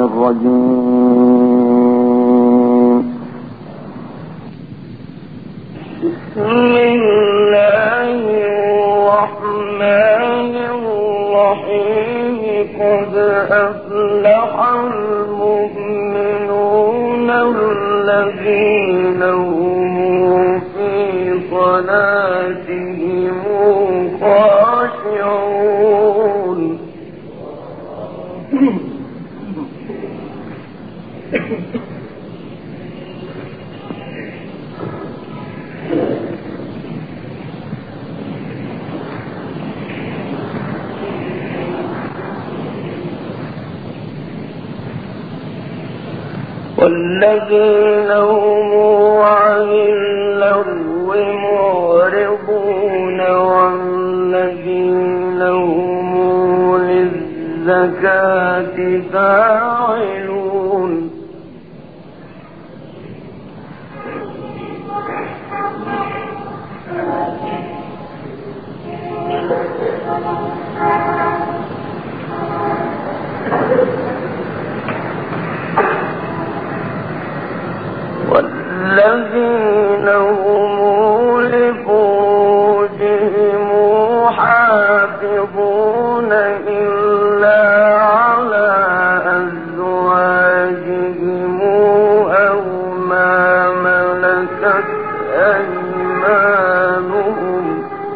الرجيم. بسم الله الرحمن الرحيم. قد أفلح المؤمنون الذين هم في صلاتهم خاشعون. والذين هم عن اللغو معرضون والذين هم للزكاة فاعلون. والذين هم لفروجهم حافظون إلا على أزواجهم أو ما ملكت أيمانهم.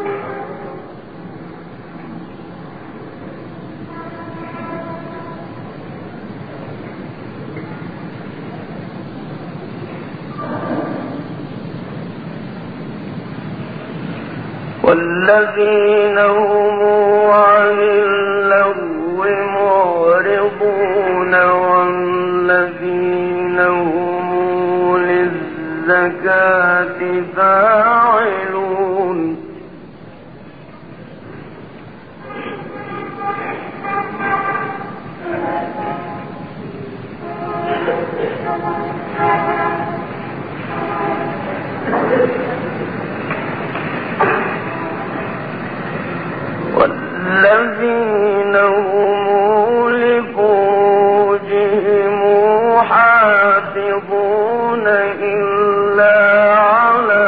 والذين هم عن اللغو معرضون والذين هم للزكاة فاعلون. والذين هم لفروجهم حافظون إلا على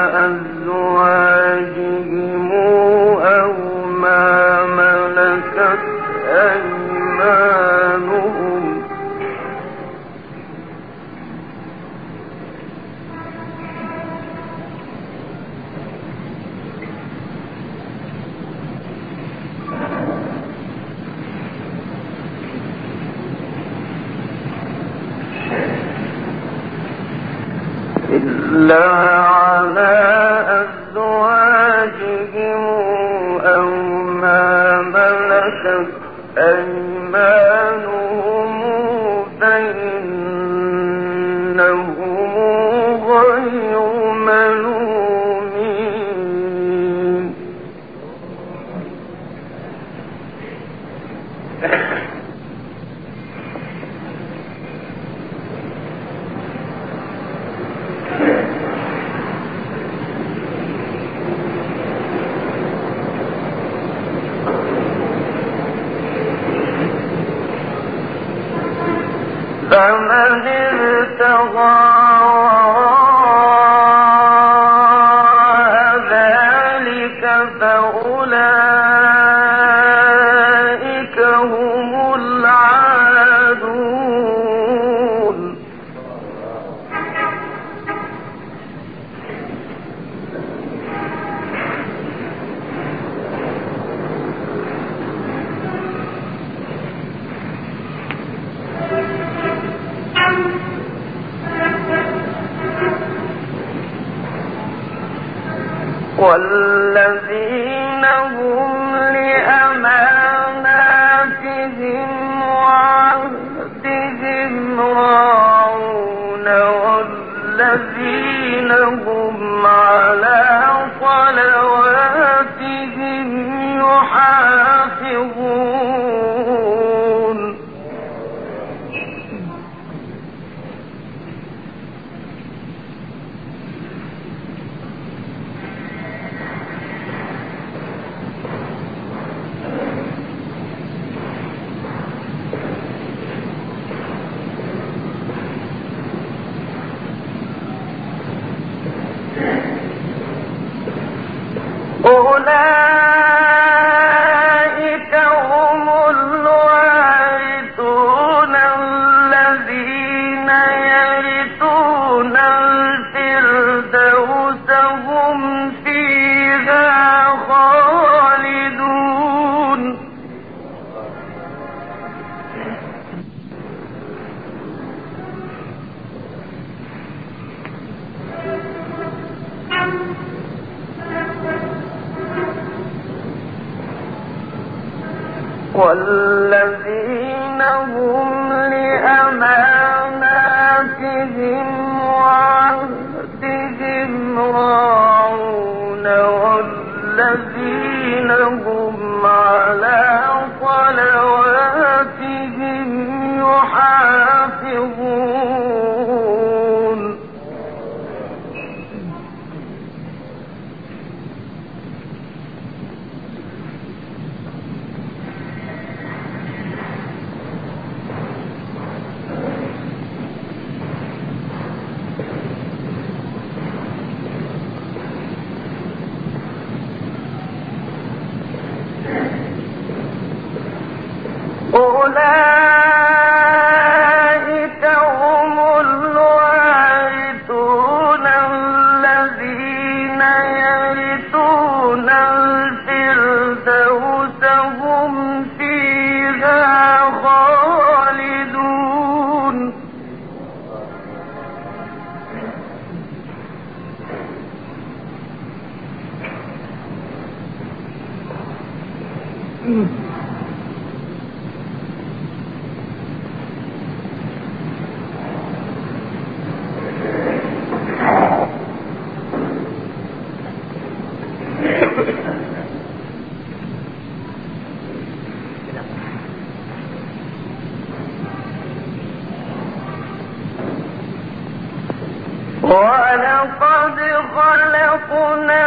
أزواجهم أو ما ملكت أيمانهم. إلا على أزواجهم أو ما ملكت أيمانهم فإنهم غير ملومين. فمن ابتغى ذلك فأولئك هم العادون. والذين هم لأماناتهم وعهدهم راعون والذين هم على صلواتهم يحافظون. والذين هم لأماناتهم وعهدهم راعون والذين هم على صلواتهم يحافظون أولئك هم الوارثون الذين يرثون الفردوس هم فيها خالدون ولقد خلقنا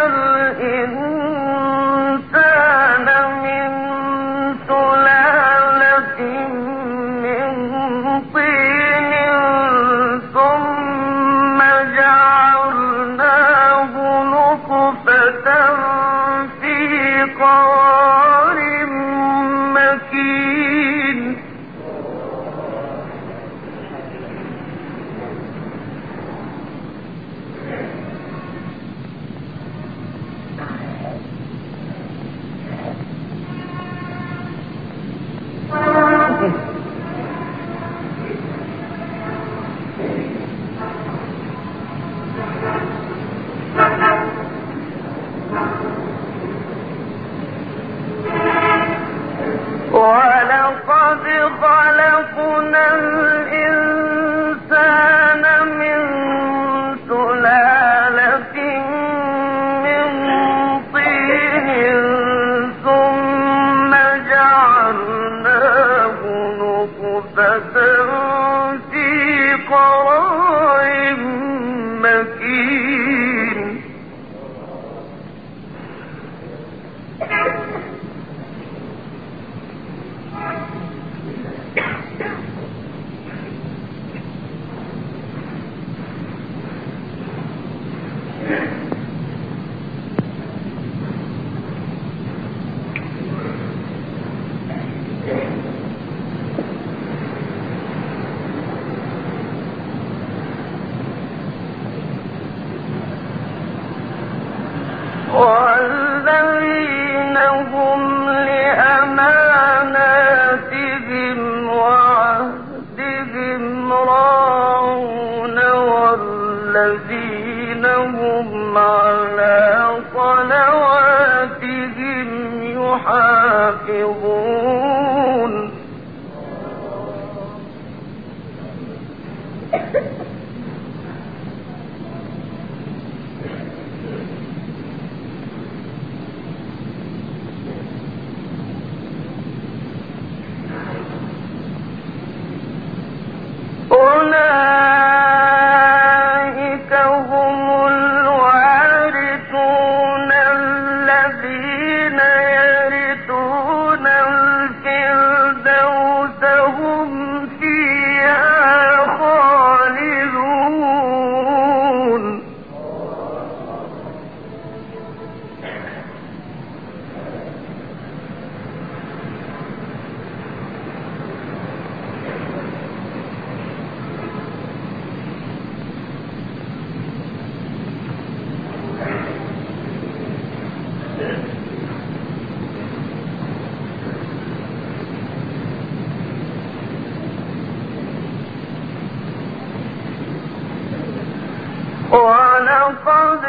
الإنسان من سلالة من طين ثم جعلناه نطفة في قرار مكين ولقد خلقنا الإنسان من سلالة من طين ثم جعلناه نطفة في قرار مكين والذين هم لأماناتهم وعهدهم راعون والذين هم على صلواتهم يحافظون أولئك هم الوارثون الذين يرثون الفردوس هم فيها خالدون ولقد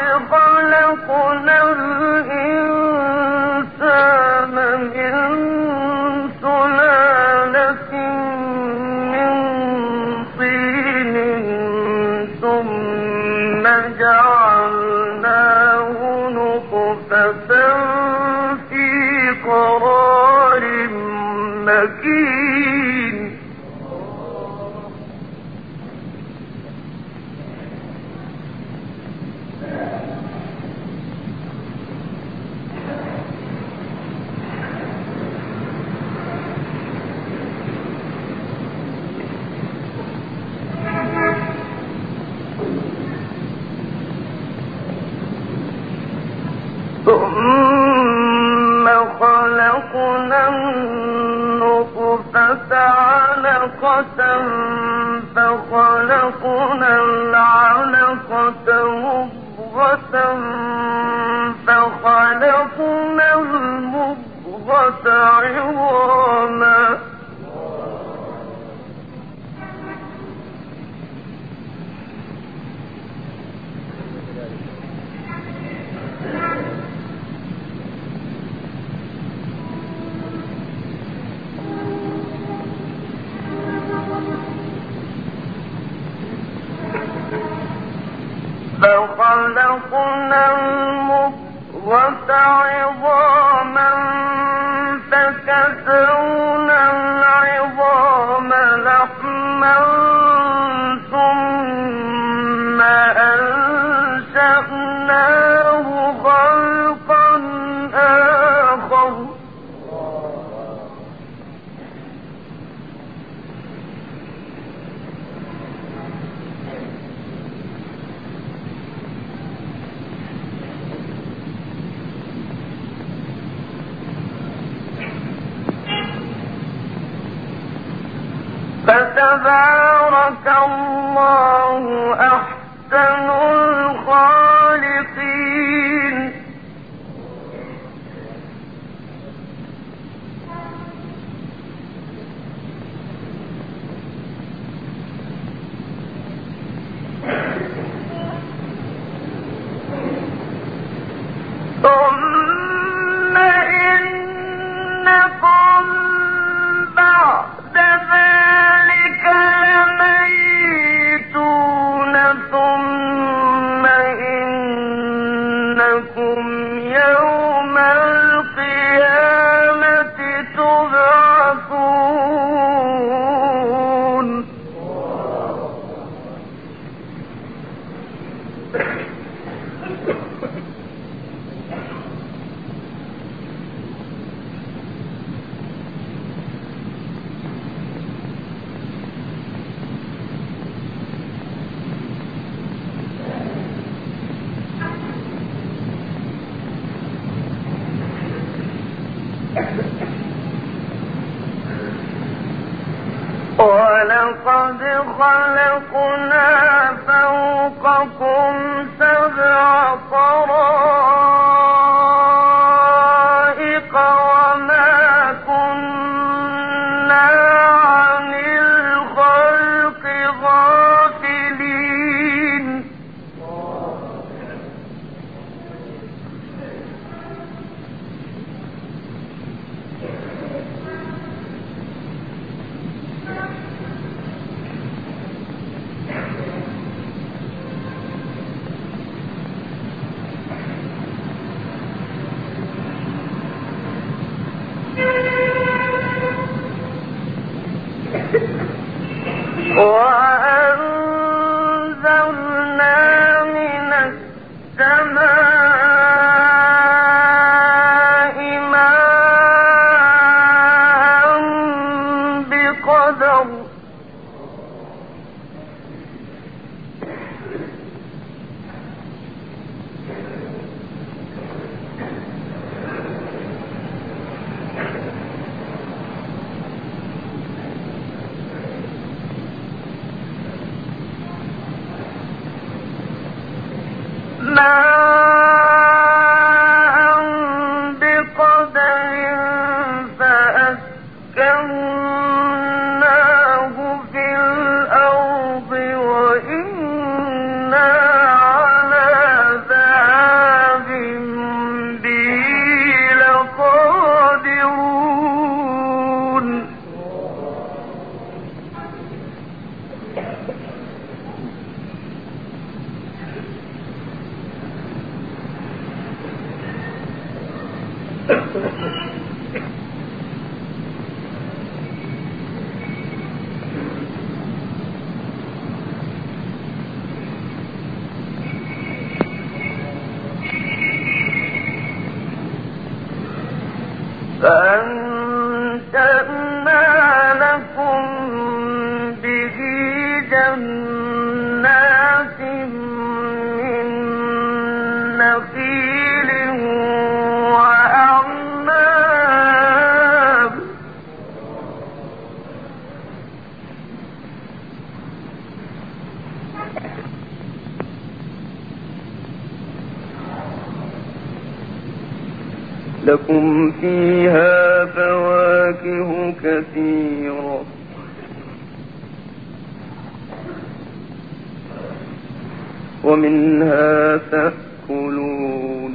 خلقنا الإنسان من مكين ثم خلقنا النطفة علقة فخلقنا العلقة مضغة فخلقنا المضغة عظاما فخلقنا المضغة عظاما فكسونا العظام لحما ثم أنشأناه خلقا آخر فتبارك الله أحسن الخالقين ثم إنكم بعد ذلك لميتون ثم إنكم يوم القيامة تبعثون ولقد خلقنا فوقكم سبع طرائق وما كنا عن الخلق غافلين وأنزلنا من السماء ماء بقدر فأسكناه في الأرض وإنا على ذهاب به لقادرون لكم به جنات من نخيل وأعناب لكم فيها فواكه كثيرة ومنها تأكلون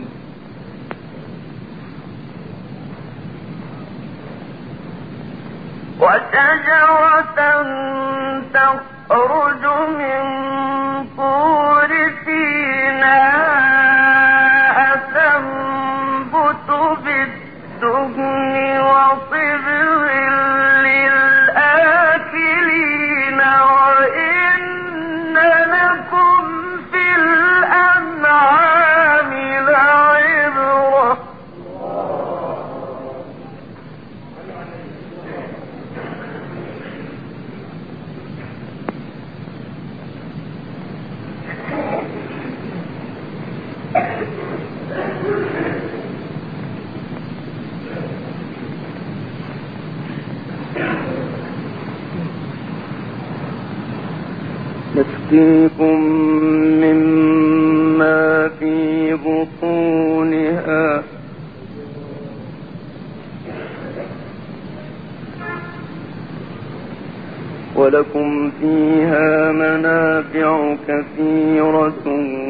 وشجرة تخرج من طور سيناء تنبت بالدهن وصبغ للآكلين وإن لكم في الأنعام لعبرة نسقيكم مما في بطونها ولكم فيها منافع كثيرة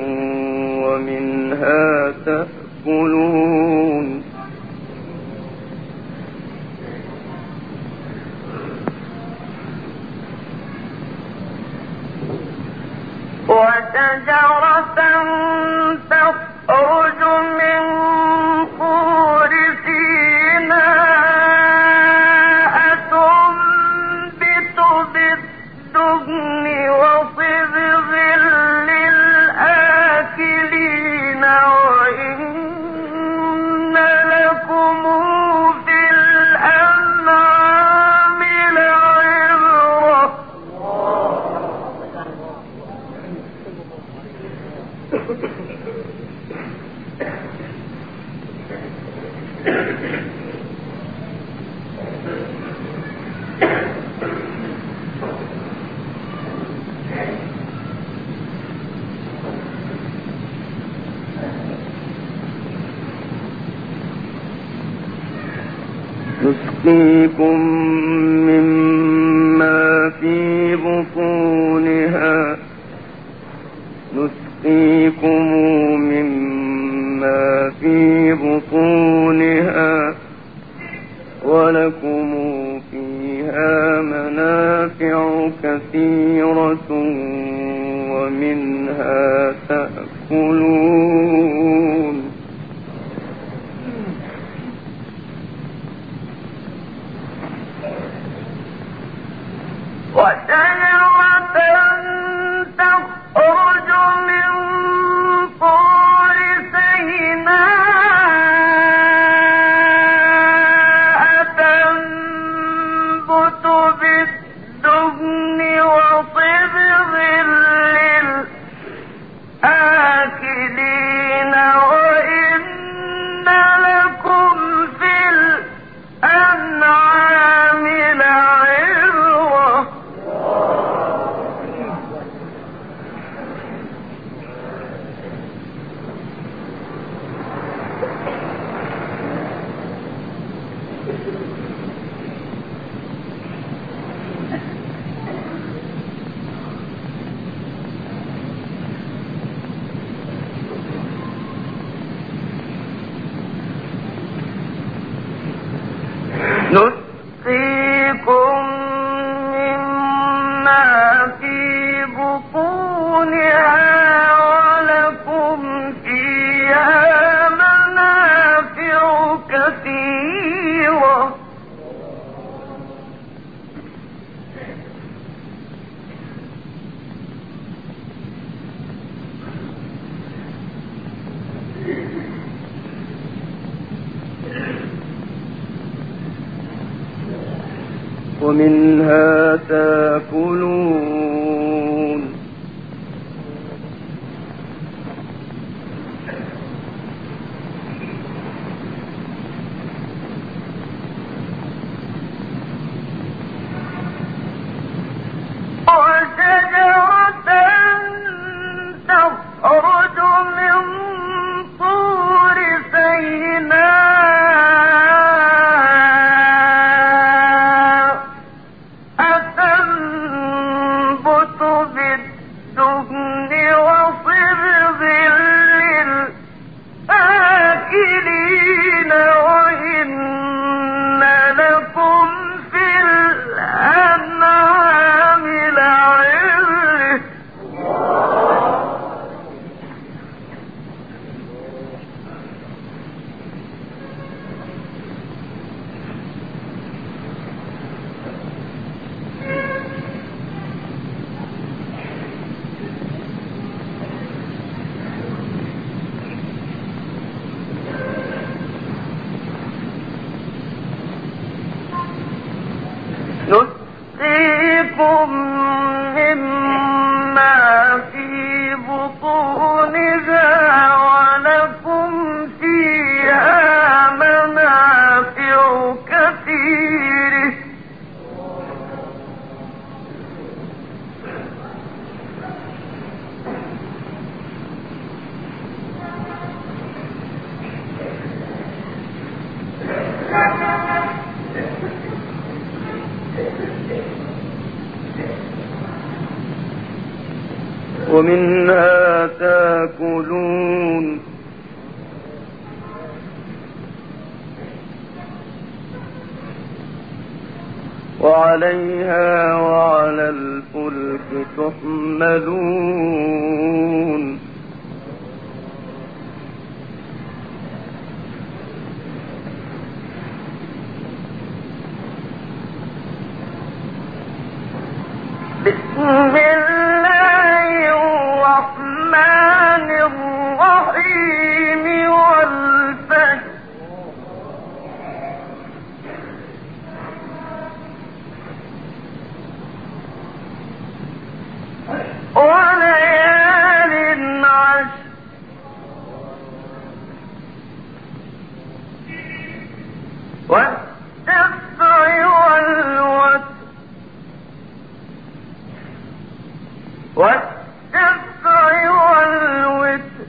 ومنها تأكلون وشجرة تخرج من طور سيناء تنبت بالدهن وصبغ للآكلين وإن لكم في الأنعام لعبرة نسقيكم مما في بطونها نسقيكم مما في بطونها ولكم فيها منافع كثيرة ومنها تأكلون وشجرة تخرج من طور سيناء تنبت بالدهن وصبغ للآكلين وإن لكم في الأنعام لعبرة نسقيكم مما في بطونها ولكم فيها منافع كثيرة ومنها تاكلون وشجرة تخرج من طور سيناء أتنبت بالدهن وصبغ للآكلين وإن لكم في الأنعام لعبرة نسقيكم مما في بطونها ولكم فيها منافع كثيرة ومنها تاكلون وعليها وعلى الفلك تحملون بسم الله الرحمن الرحيم والفجر وليال عشر والشفع والوتر والشفع والوتر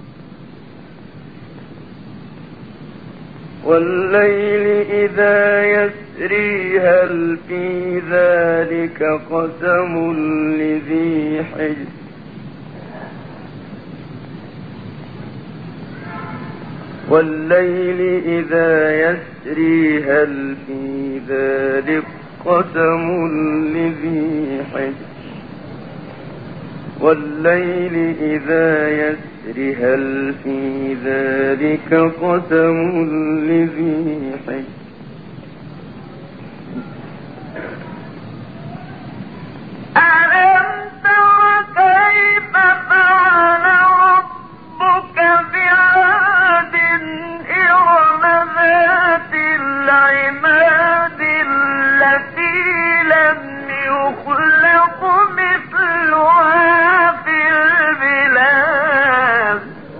والليل إذا يسري هل في ذلك قسم لذي حجر والليل إذا يسري هل في ذلك قسم لذي حجر والليل إذا يسري هل في ذلك قسم لذي حجر ألم تر كيف فعل ربك بعاد إرم ذات العماد التي لم يخلق مثلها في البلاد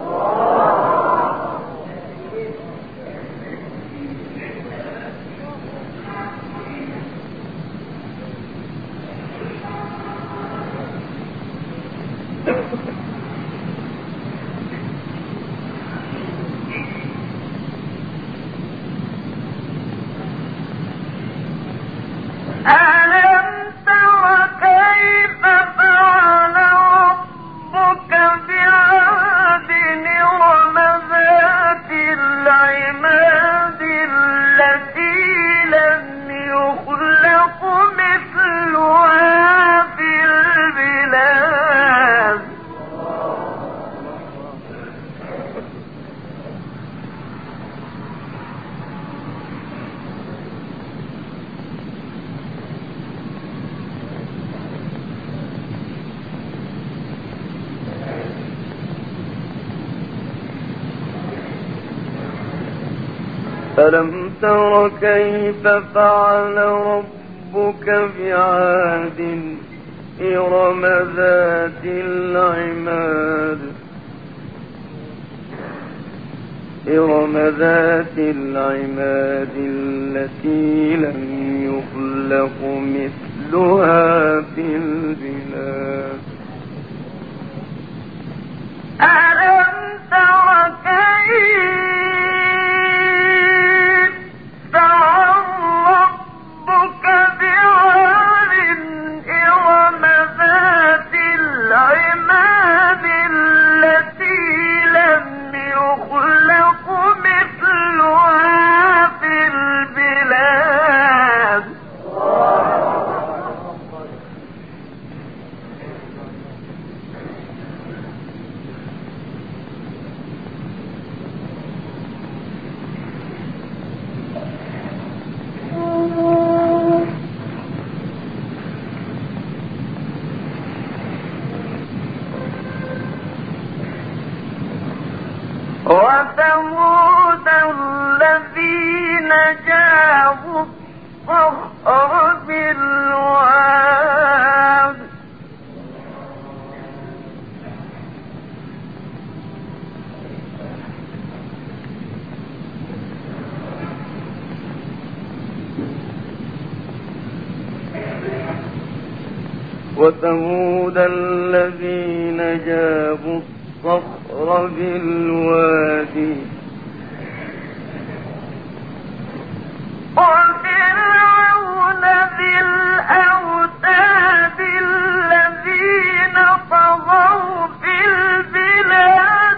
ألم تر كيف فعل ربك بعاد إرم ذات العماد التي لم يخلق مثلها في البلاد ألم تر كيف فعل ربك ربك بعاد إرم ذات العماد التي لم يخلق مثلها في البلاد ألم تر كيف فعل ربك بعاد إرم ذات العماد التي لم يخلق مثلها في البلاد وثمود الذين جابوا الصخر بالواد وفرعون ذي الأوتاد الذين طغوا في البلاد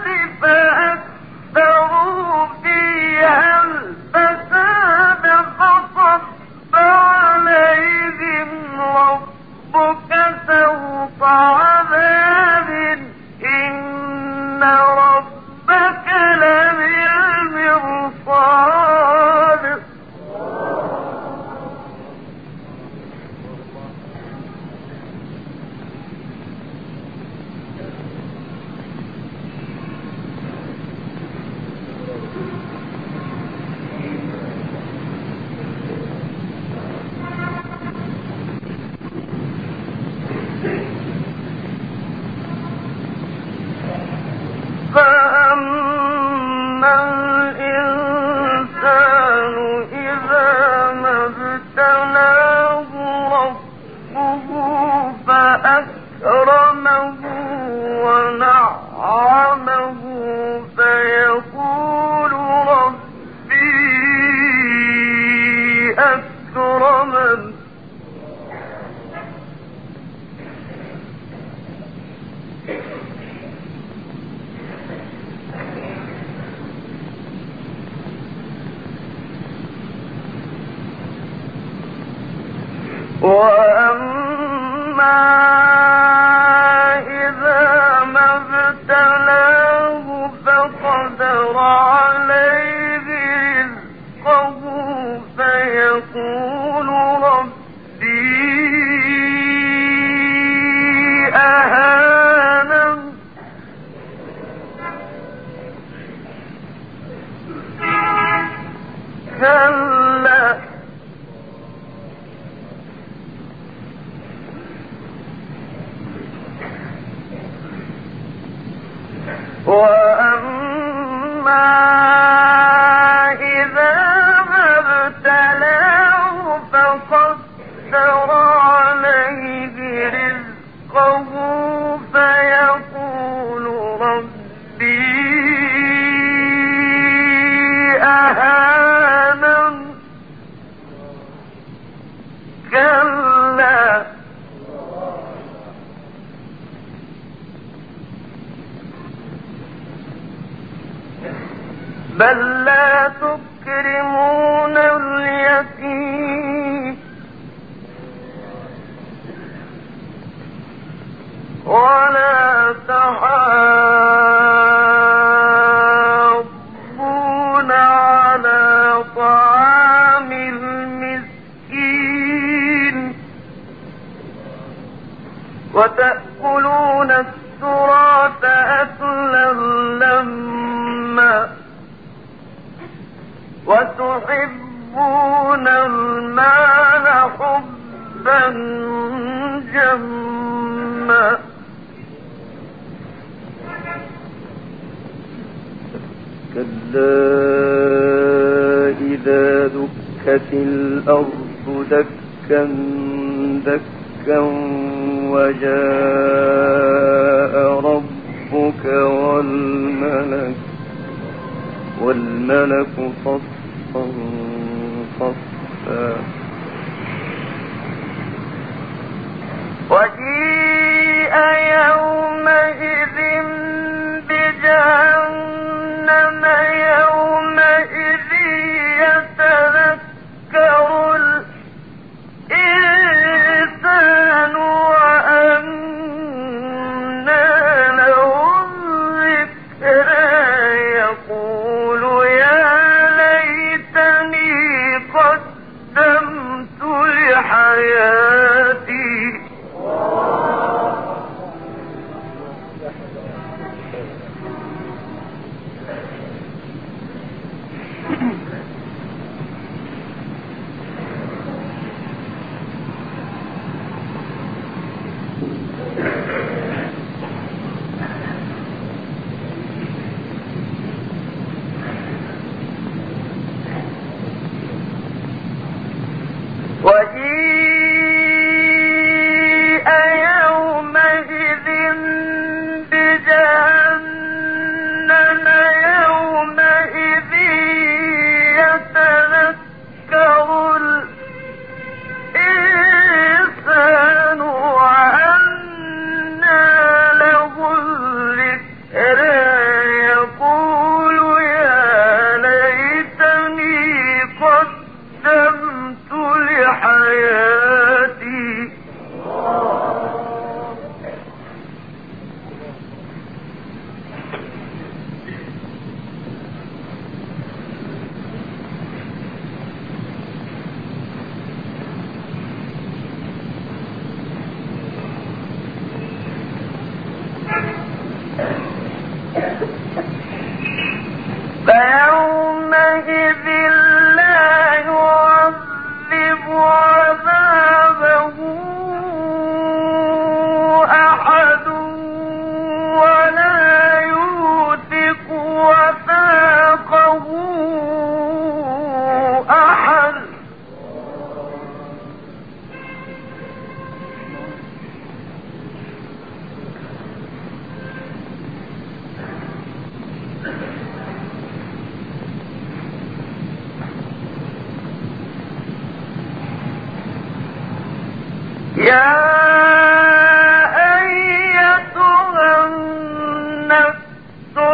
فأكثروا فيها الفساد فصب عليهم ربك سوط عذاب إن ربك لبالمرصاد فأما الإنسان إذا ما ابتلاه ربه فأكرمه ونعمه فيقول ربي أكرمن وأما إذا ما ابتلاه فقدر عليه رزقه فيقول ربي أهانن كلا وأما إذا ما ابتلاه فقدر عليه رزقه فيقول ربي أهانن كلا بل لا تكرمون اليتيم ولا تحاضون على طعام المسكين وتأكلون التراث أكلا لما وتحبون المال حبا حسابا جما كلا إذا دكت الأرض دكا دكا وجاء ربك والملك صفا صفا وجيء يومئذ بجهنم يومئذ يتذكر الإنسان وأنى له الذكرى يقول يا ليتني قدمت لحياتي وجيء يومئذ بجهنم يومئذ يتذكر الإنسان وأنى له الذكرى يقول يا ليتني قدمت لحياتي فيومئذ لا يعذب عذابه أحد ولا يوثق وثاقه أحد يا أيتها النفس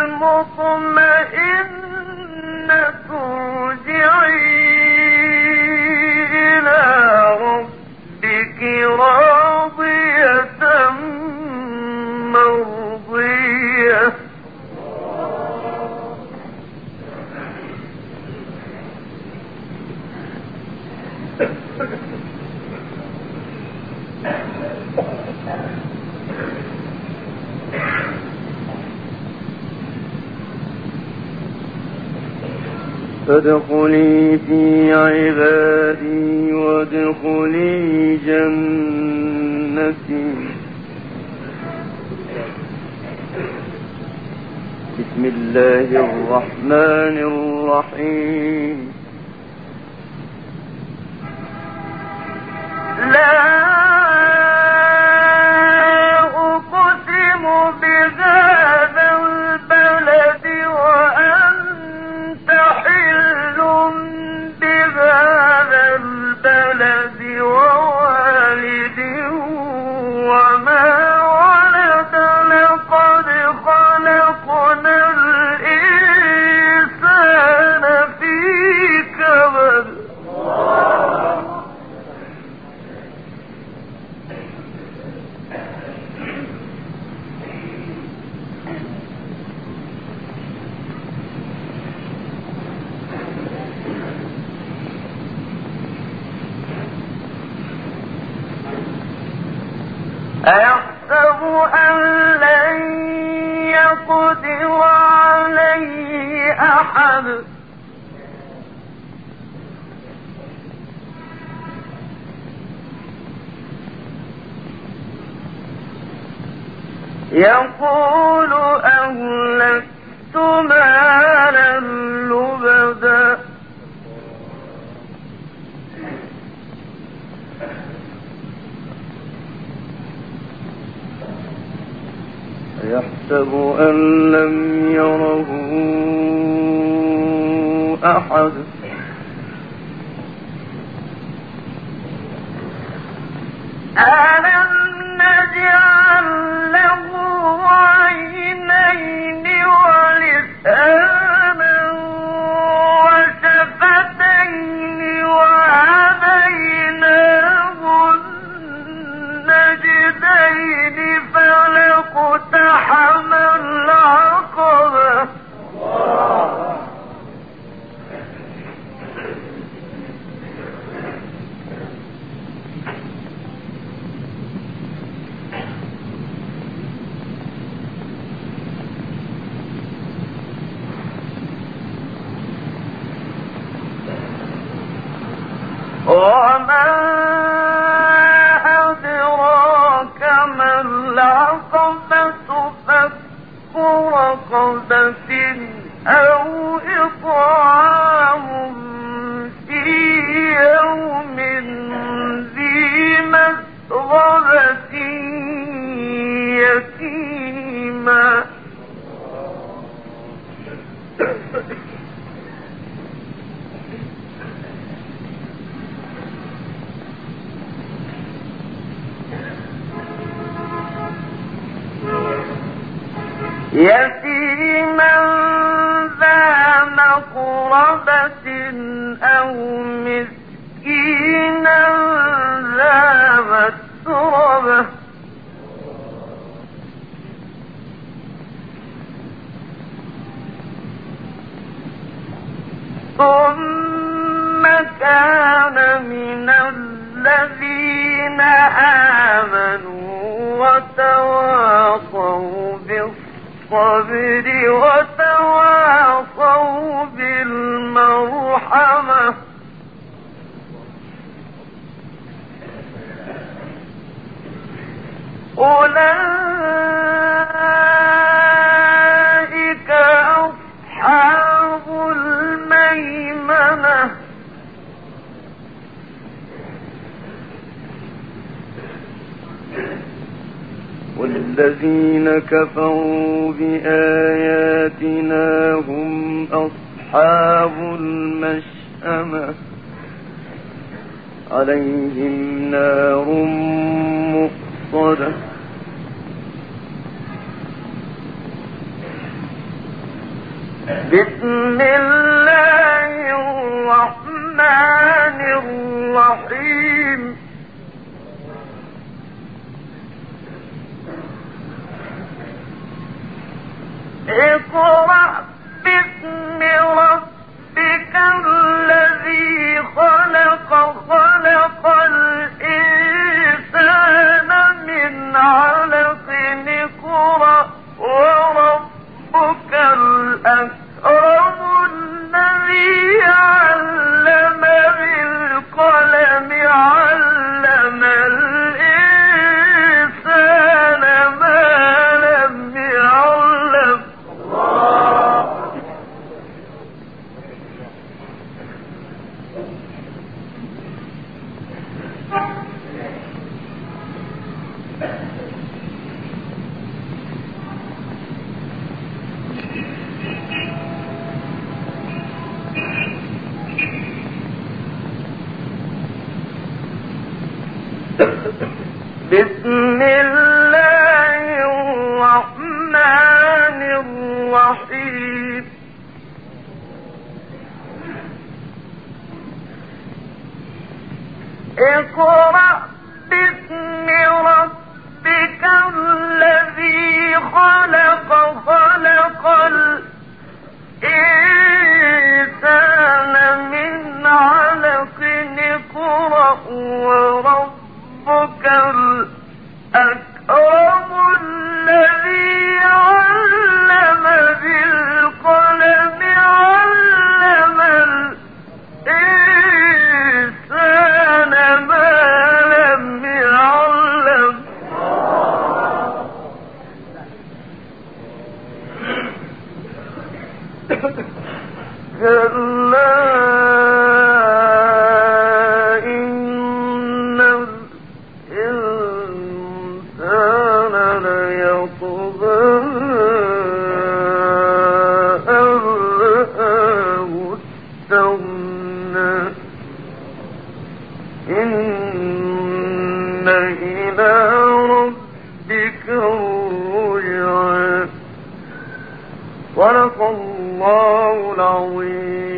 المطمئنة ارجعي إلى ربك راضية مرضية فادخلي في عبادي وادخلي جنتي. بسم الله الرحمن الرحيم. لا أقسم بهذا البلد وأنت حل بهذا البلد ووالد وما ولد لقد خلقنا الإنسان في كبد. أيحسب أن لن يقدر عليه أحد يقول أهلكت مالا لبدا يحسب أن لم يره أحد ألم نجعل له عينين ولسانا وشفتين وهديناه النجدين فلاقتحم العقبة وما أدراك ما العقبة فك رقبة أو إطعام في يوم ذي مسغبة يتيما يتيما ذا مقربة أو مسكينا ذا مسربة ثم كان من الذين آمنوا وتواصوا بالصبر وتواصوا بالمرحمة أولئك أصحاب الميمنة والذين كفروا بآياتنا هم أصحاب المشأمة عليهم نار مؤصدة بسم الله الرحمن الرحيم اقرأ باسم ربك الذي خلق خلق الإنسان من علق اقرأ وربك الأكرم الذي علم بالقلم علم الإنسان ما لم يعلم بسم الله الرحمن الرحيم اقرأ باسم ربك الذي خلق خلق الإنسان من علق اقرأ وربك الأكرم الذي علم بالقلم علم الإنسان ما لم يعلم إن إلى ربك الرجعى. صدق الله العظيم.